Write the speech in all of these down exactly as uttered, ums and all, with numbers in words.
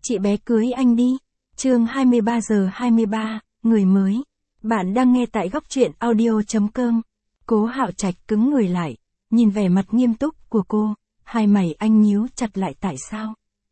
chị bé cưới anh đi. Chương hai mươi ba giờ hai mươi ba, người mới. Bạn đang nghe tại góc truyện audio chấm com. Cố Hạo Trạch cứng người lại, nhìn vẻ mặt nghiêm túc của cô, hai mày anh nhíu chặt lại. Tại sao?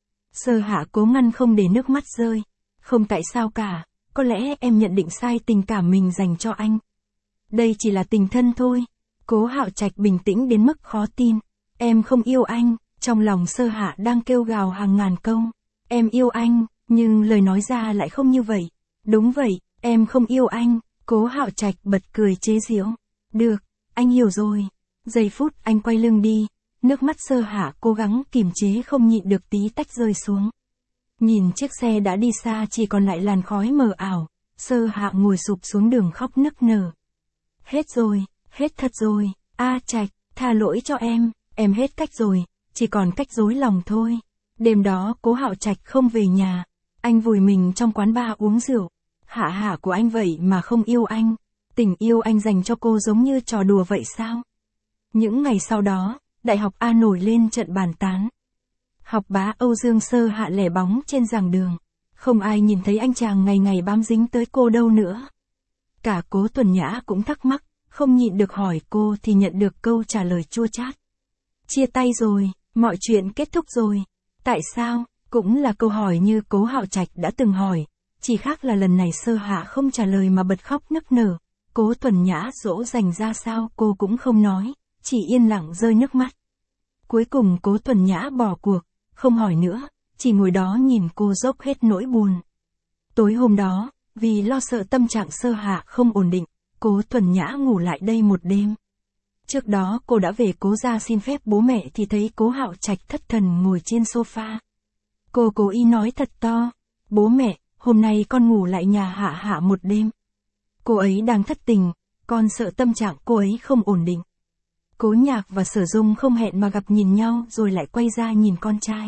Sơ Hạ cố ngăn không để nước mắt rơi. Không tại sao cả, có lẽ em nhận định sai tình cảm mình dành cho anh. Đây chỉ là tình thân thôi. Cố Hạo Trạch bình tĩnh đến mức khó tin. Em không yêu anh. Trong lòng Sơ Hạ đang kêu gào hàng ngàn câu. Em yêu anh, nhưng lời nói ra lại không như vậy. Đúng vậy, em không yêu anh. Cố Hạo Trạch bật cười chế giễu. Được, anh hiểu rồi. Giây phút anh quay lưng đi, nước mắt Sơ Hạ cố gắng kìm chế không nhịn được tí tách rơi xuống. Nhìn chiếc xe đã đi xa chỉ còn lại làn khói mờ ảo, Sơ Hạ ngồi sụp xuống đường khóc nức nở. Hết rồi, hết thật rồi, A Trạch, tha lỗi cho em, em hết cách rồi, chỉ còn cách dối lòng thôi. Đêm đó Cố Hạo Trạch không về nhà, anh vùi mình trong quán bar uống rượu. Hạ Hạ của anh vậy mà không yêu anh, tình yêu anh dành cho cô giống như trò đùa vậy sao? Những ngày sau đó, Đại học A nổi lên trận bàn tán. Học bá Âu Dương Sơ Hạ lẻ bóng trên giảng đường, không ai nhìn thấy anh chàng ngày ngày bám dính tới cô đâu nữa. Cả Cố Tuần Nhã cũng thắc mắc, không nhịn được hỏi cô thì nhận được câu trả lời chua chát. Chia tay rồi, mọi chuyện kết thúc rồi. Tại sao? Cũng là câu hỏi như Cố Hạo Trạch đã từng hỏi, chỉ khác là lần này Sơ Hạ không trả lời mà bật khóc nức nở. Cố Tuần Nhã dỗ dành ra sao cô cũng không nói, chỉ yên lặng rơi nước mắt. Cuối cùng Cố Tuần Nhã bỏ cuộc, không hỏi nữa, chỉ ngồi đó nhìn cô dốc hết nỗi buồn. Tối hôm đó, vì lo sợ tâm trạng Sơ Hạ không ổn định, Cố Tuần Nhã ngủ lại đây một đêm. Trước đó cô đã về Cố gia xin phép bố mẹ thì thấy Cố Hạo Trạch thất thần ngồi trên sofa. Cô cố ý nói thật to, bố mẹ, hôm nay con ngủ lại nhà Hạ Hạ một đêm. Cô ấy đang thất tình, con sợ tâm trạng cô ấy không ổn định. Cố Nhạc và Sở Dung không hẹn mà gặp nhìn nhau rồi lại quay ra nhìn con trai.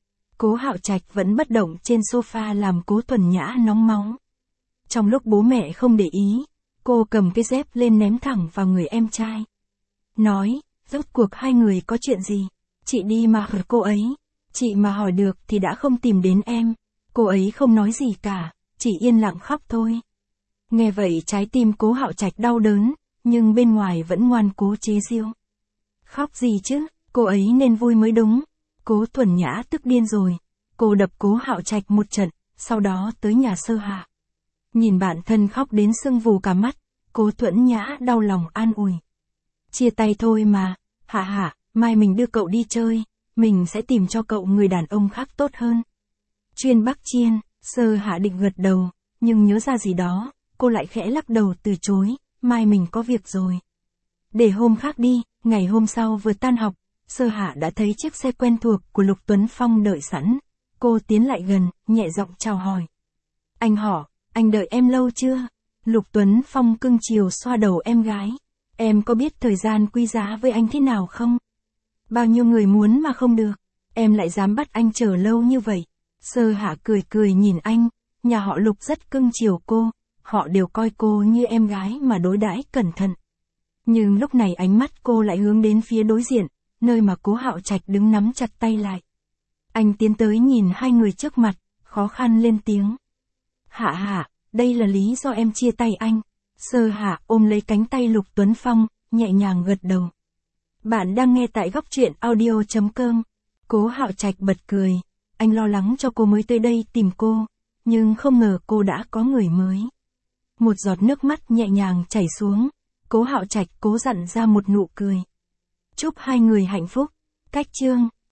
Cố Hạo Trạch vẫn bất động trên sofa làm Cố Tuần Nhã nóng máu. Trong lúc bố mẹ không để ý, cô cầm cái dép lên ném thẳng vào người em trai. Nói, rốt cuộc hai người có chuyện gì? Chị đi mà hỏi cô ấy. Chị mà hỏi được thì đã không tìm đến em. Cô ấy không nói gì cả, chỉ yên lặng khóc thôi. Nghe vậy trái tim Cố Hạo Trạch đau đớn, nhưng bên ngoài vẫn ngoan cố chế giễu. Khóc gì chứ, cô ấy nên vui mới đúng. Cố Tuần Nhã tức điên rồi. Cô đập Cố Hạo Trạch một trận, sau đó tới nhà Sơ Hạ. Nhìn bạn thân khóc đến sưng vù cả mắt, Cố Tuần Nhã đau lòng an ủi. Chia tay thôi mà, Hạ Hạ, mai mình đưa cậu đi chơi, mình sẽ tìm cho cậu người đàn ông khác tốt hơn. Chuyên Bắc Chiên, Sơ Hạ định gật đầu, nhưng nhớ ra gì đó, cô lại khẽ lắc đầu từ chối, mai mình có việc rồi. Để hôm khác đi. Ngày hôm sau vừa tan học, Sơ Hạ đã thấy chiếc xe quen thuộc của Lục Tuấn Phong đợi sẵn. Cô tiến lại gần, nhẹ giọng chào hỏi. Anh họ, anh đợi em lâu chưa? Lục Tuấn Phong cưng chiều xoa đầu em gái. Em có biết thời gian quý giá với anh thế nào không? Bao nhiêu người muốn mà không được, em lại dám bắt anh chờ lâu như vậy. Sơ Hạ cười cười nhìn anh, nhà họ Lục rất cưng chiều cô, họ đều coi cô như em gái mà đối đãi cẩn thận. Nhưng lúc này ánh mắt cô lại hướng đến phía đối diện, nơi mà Cố Hạo Trạch đứng nắm chặt tay lại. Anh tiến tới nhìn hai người trước mặt, khó khăn lên tiếng. Hạ Hạ, đây là lý do em chia tay anh. Sơ Hạ ôm lấy cánh tay Lục Tuấn Phong, nhẹ nhàng gật đầu. Bạn đang nghe tại góc truyện audio chấm com. Cố Hạo Trạch bật cười, anh lo lắng cho cô mới tới đây tìm cô, nhưng không ngờ cô đã có người mới. Một giọt nước mắt nhẹ nhàng chảy xuống. Cố Hạo Trạch cố dặn ra một nụ cười. Chúc hai người hạnh phúc. Cách chương.